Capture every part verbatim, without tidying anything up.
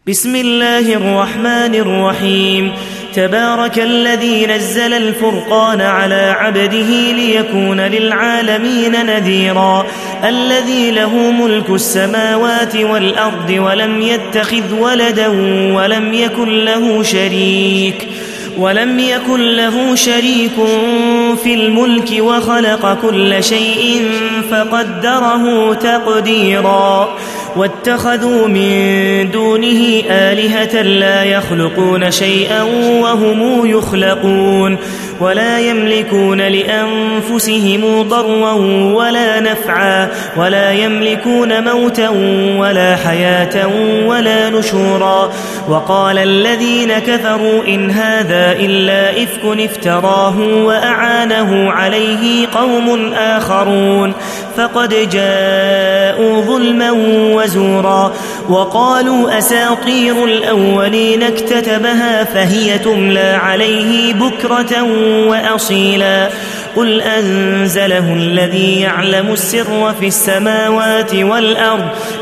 بسم الله الرحمن الرحيم. تبارك الذي نزل الفرقان على عبده ليكون للعالمين نذيرا. الذي له ملك السماوات والأرض ولم يتخذ ولدا ولم يكن له شريك ولم يكن له شريك في الملك وخلق كل شيء فقدره تقديرا. واتخذوا من دونه آلهة لا يخلقون شيئا وهم يخلقون ولا يملكون لأنفسهم ضرا ولا نفعا ولا يملكون موتا ولا حياة ولا نشورا. وقال الذين كفروا إن هذا إلا إفك افتراه وأعانه عليه قوم آخرون فقد جاءوا ظلما وزورا. وقالوا أساطير الأولين اكتتبها فهي تملى عليه بكرة وأصيلا. قل أنزله الذي يعلم السر في السماوات والأرض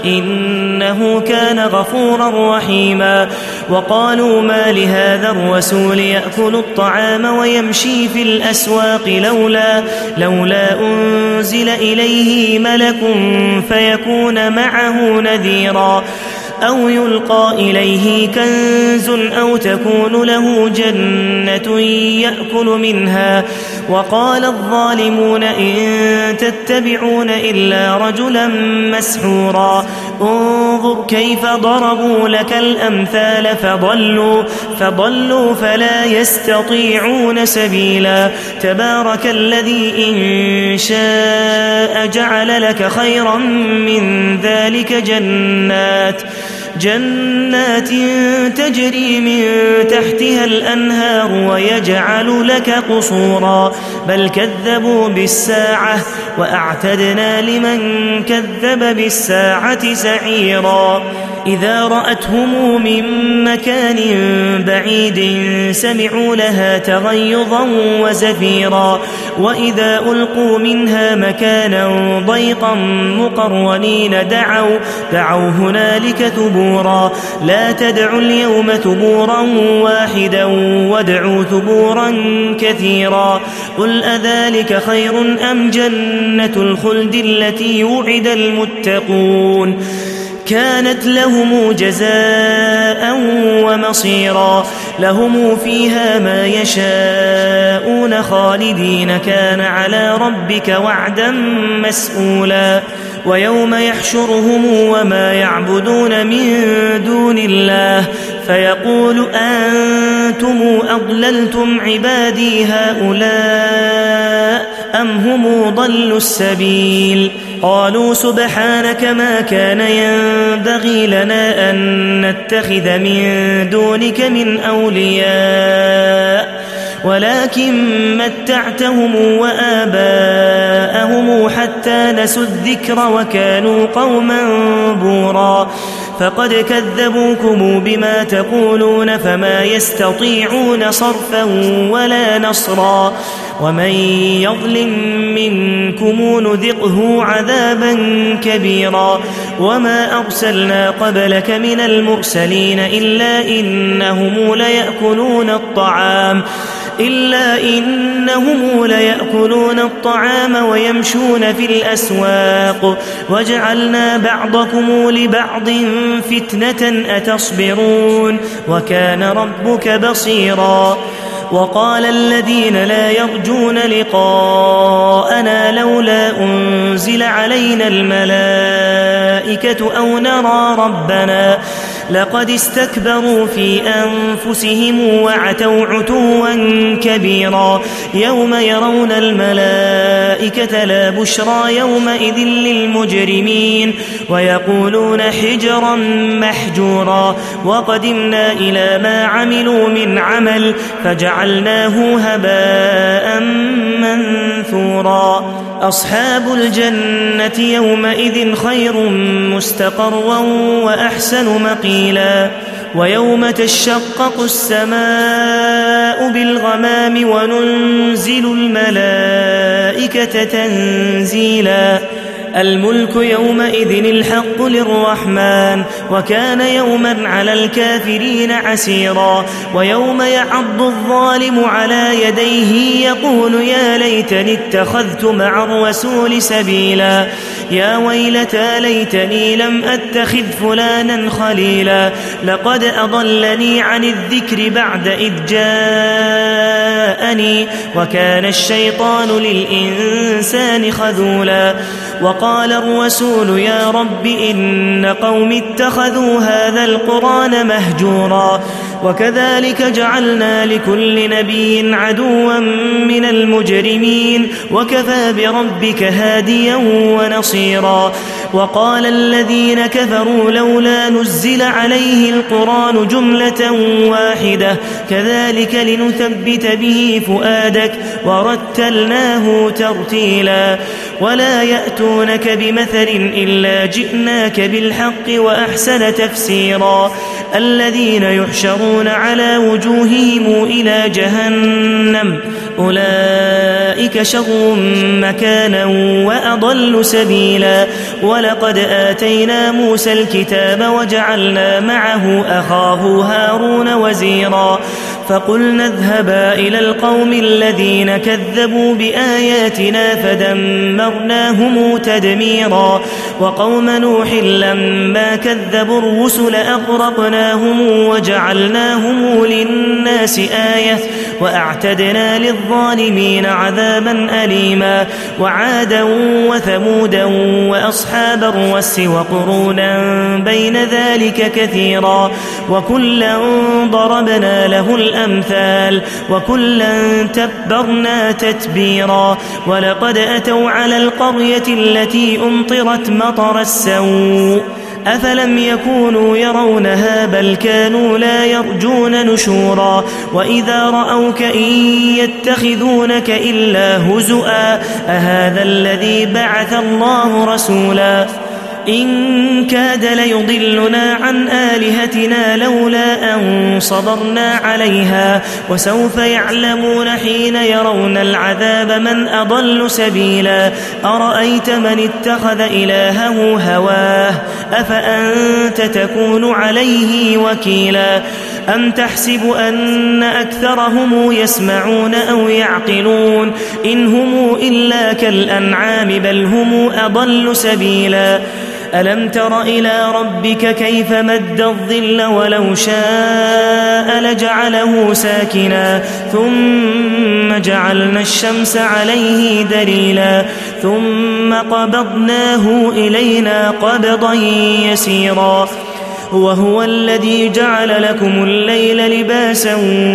إنه كان غفورا رحيما. وقالوا ما لهذا الرسول يأكل الطعام ويمشي في الأسواق لولا, لولا أنزل إليه ملك فيكون معه نذيرا أو يلقى إليه كنز أو تكون له جنة يأكل منها. وقال الظالمون إن تتبعون إلا رجلا مسحورا. انظر كيف ضربوا لك الأمثال فضلوا, فضلوا فلا يستطيعون سبيلا. تبارك الذي إن شاء جعل لك خيرا من ذلك جنات جنات تجري من تحتها الأنهار ويجعل لك قصورا. بل كذبوا بالساعة وأعتدنا لمن كذب بالساعة سعيرا. إذا رأتهم من مكان بعيد سمعوا لها تغيظا وزفيرا. وإذا ألقوا منها مكانا ضيقا مقرنين دعوا, دعوا هنالك ثبورا. لا تدعوا اليوم ثبورا واحدا وادعوا ثبورا كثيرا. قل أذلك خير أم جنة الخلد التي وعد المتقون كانت لهم جزاء ومصيرا. لهم فيها ما يشاءون خالدين كان على ربك وعدا مسئولا. ويوم يحشرهم وما يعبدون من دون الله فيقول أنتم أضللتم عبادي هؤلاء أم هم ضلوا السبيل. قالوا سبحانك ما كان ينبغي لنا أن نتخذ من دونك من أولياء ولكن متعتهم وآباءهم حتى نسوا الذكر وكانوا قوما بورا. فقد كذبوكم بما تقولون فما يستطيعون صرفا ولا نصرا. ومن يظلم منكم نذقه عذابا كبيرا. وما أرسلنا قبلك من المرسلين إلا إنهم ليأكلون الطعام إلا إنهم ليأكلون الطعام ويمشون في الأسواق وجعلنا بعضكم لبعض فتنة أتصبرون وكان ربك بصيرا. وقال الذين لا يرجون لقاءنا لولا أنزل علينا الملائكة أو نرى ربنا لقد استكبروا في أنفسهم وعتوا عتوا كبيرا. يوم يرون الملائكة لا بشرى يومئذ للمجرمين ويقولون حجرا محجورا. وقدمنا إلى ما عملوا من عمل فجعلناه هباء منثورا. أصحاب الجنة يومئذ خير مستقرا وأحسن مقيلا. ويوم تشقق السماء بالغمام وننزل الملائكة تنزيلا. الملك يومئذ الحق للرحمن وكان يوما على الكافرين عسيرا ويوم يعض الظالم على يديه يقول يا ليتني اتخذت مع الرسول سبيلا يا ويلتى ليتني لم أتخذ فلانا خليلا لقد أضلني عن الذكر بعد إذ جاءني وكان الشيطان للإنسان خذولا وقال الرسول يا رب إن قوم اتخذوا هذا القرآن مهجورا وكذلك جعلنا لكل نبي عدوا من المجرمين وكفى بربك هاديا ونصيرا وقال الذين كفروا لولا نزل عليه القرآن جملة واحدة كذلك لنثبت به فؤادك ورتلناه ترتيلا ولا يأتونك بمثل إلا جئناك بالحق وأحسن تفسيرا الذين يحشرون على وجوههم إلى جهنم أولئك شر مكانا وأضل سبيلا ولقد آتينا موسى الكتاب وجعلنا معه أخاه هارون وزيرا فقلنا اذهبا إلى القوم الذين كذبوا بآياتنا فدمرناهم تدميرا وقوم نوح لما كذبوا الرسل أغرقناهم وجعلناهم للناس آية وأعتدنا للظالمين عذابا أليما وعادا وثمودا وأصحاب الرس وقرونا بين ذلك كثيرا وكلا ضربنا له الأمثال وكلا تبرنا تتبيرا ولقد أتوا على القرية التي أمطرت مطر السوء أفلم يكونوا يرونها بل كانوا لا يرجون نشورا وإذا رأوك إن يتخذونك إلا هزؤا أهذا الذي بعث الله رسولا إن كاد ليضلنا عن آلهتنا لولا أن صبرنا عليها وسوف يعلمون حين يرون العذاب من أضل سبيلا أرأيت من اتخذ إلهه هواه أفأنت تكون عليه وكيلا أم تحسب أن أكثرهم يسمعون أو يعقلون إن هم إلا كالأنعام بل هم أضل سبيلا ألم تر إلى ربك كيف مد الظل ولو شاء لجعله ساكنا ثم جعلنا الشمس عليه دليلا ثم قبضناه إلينا قبضا يسيرا وهو الذي جعل لكم الليل لباسا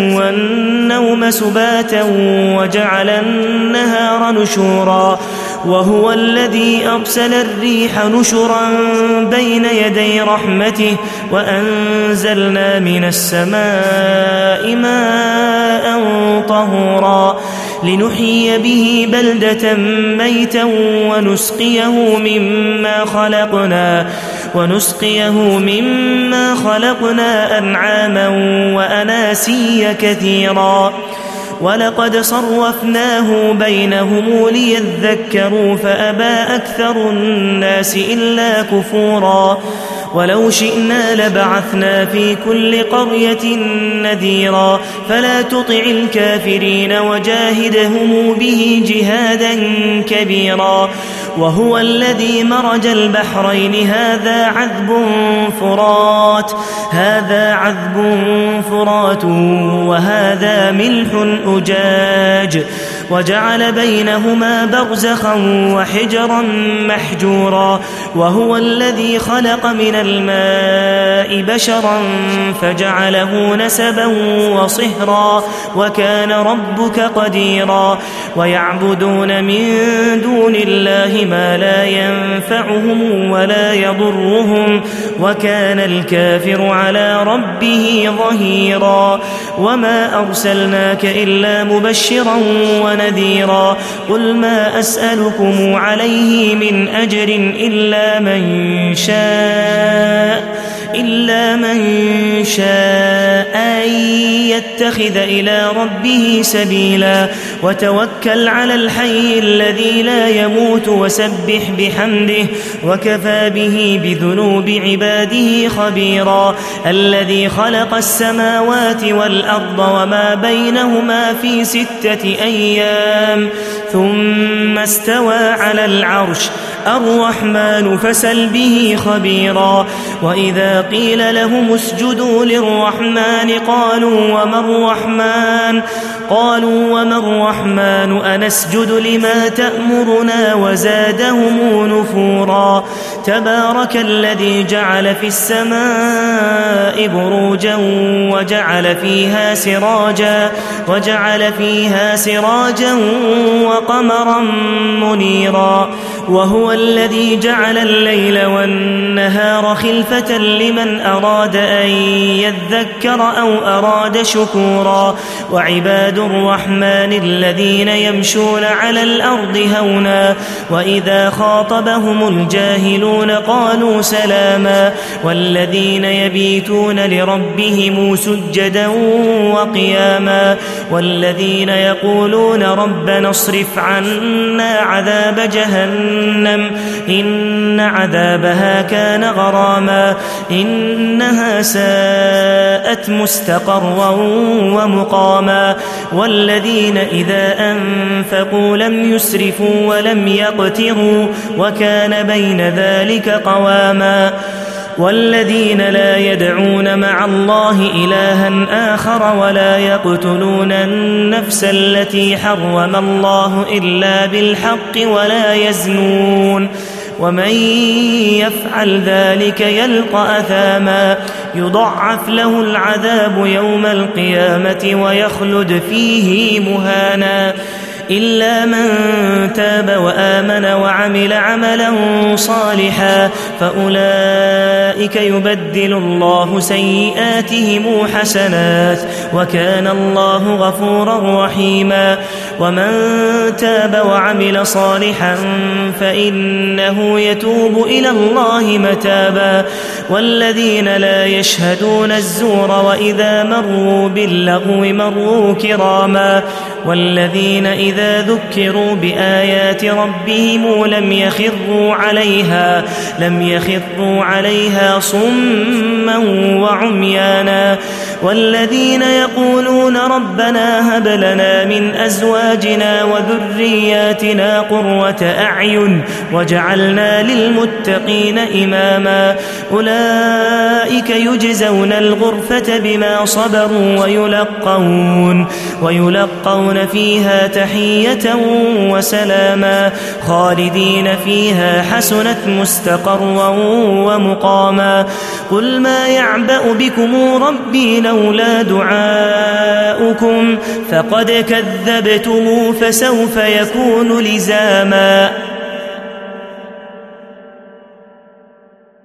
والنوم سباتا وجعل النهار نشورا وهو الذي أرسل الريح نشرا بين يدي رحمته وأنزلنا من السماء ماء طهورا لنحيي به بلدة ميتا ونسقيه مما خلقنا ونسقيه مما خلقنا أنعاما وأناسيا كثيرا ولقد صرفناه بينهم ليذكروا فأبى أكثر الناس إلا كفورا ولو شئنا لبعثنا في كل قرية نذيرا فلا تطع الكافرين وجاهدهم به جهادا كبيرا وهو الذي مرج البحرين هذا عذب فرات هذا عذب فرات وهذا ملح أجاج وجعل بينهما برزخا وحجرا محجورا وهو الذي خلق من الماء بشرا فجعله نسبا وصهرا وكان ربك قديرا ويعبدون من دون الله ما لا ينفعهم ولا يضرهم وكان الكافر على ربه ظهيرا وما أرسلناك إلا مبشرا ونذيرا قل ما أسألكم عليه من أجر إلا من شاء إلا من شاء أن يتخذ إلى ربه سبيلا وتوكل على الحي الذي لا يموت وسبح بحمده وكفى به بذنوب عباده خبيرا الذي خلق السماوات والأرض وما بينهما في ستة أيام ثم استوى على العرش الرحمن فسل به خبيرا وإذا قيل لهم اسجدوا للرحمن قالوا وما الرحمن قالوا وما الرحمن أنسجد لما تأمرنا وزادهم نفورا تبارك الذي جعل في السماء بروجا وجعل فيها سراجا وجعل فيها سراجا وقمرا منيرا وهو الذي جعل الليل والنهار خلفة لمن أراد أن يذكر أو أراد شكورا وعباد الرحمن الذين يمشون على الأرض هونا وإذا خاطبهم الجاهلون قالوا سلاما والذين يبيتون لربهم سجدا وقياما والذين يقولون ربنا اصرف عنا عذاب جهنم إن عذابها كان غراما إنها ساءت مستقرا ومقاما والذين إذا أنفقوا لم يسرفوا ولم يقتروا وكان بين ذلك قواما والذين لا يدعون مع الله إلها آخر ولا يقتلون النفس التي حرم الله إلا بالحق ولا يزنون ومن يفعل ذلك يلقى أثاما يضعف له العذاب يوم القيامة ويخلد فيه مهانا إلا من تاب وآمن وعمل عملا صالحا فأولئك يبدل الله سيئاتهم حسنات وكان الله غفورا رحيما ومن تاب وعمل صالحا فإنه يتوب إلى الله متابا والذين لا يشهدون الزور وإذا مروا باللغو مروا كراما والذين إذا ذكروا بآيات ربهم لم يخروا عليها لم يخروا عليها صما وعميانا والذين يقولون ربنا هب لنا من أزواجنا وذرياتنا قرة أعين وجعلنا للمتقين إماما أولئك يجزون الغرفة بما صبروا ويلقون ويلقون فيها تحية وسلاما خالدين فيها حسنت مستقرا ومقاما قل ما يعبأ بكم ربي لولا دعاؤكم فقد كذبتم فسوف يكون لزاما.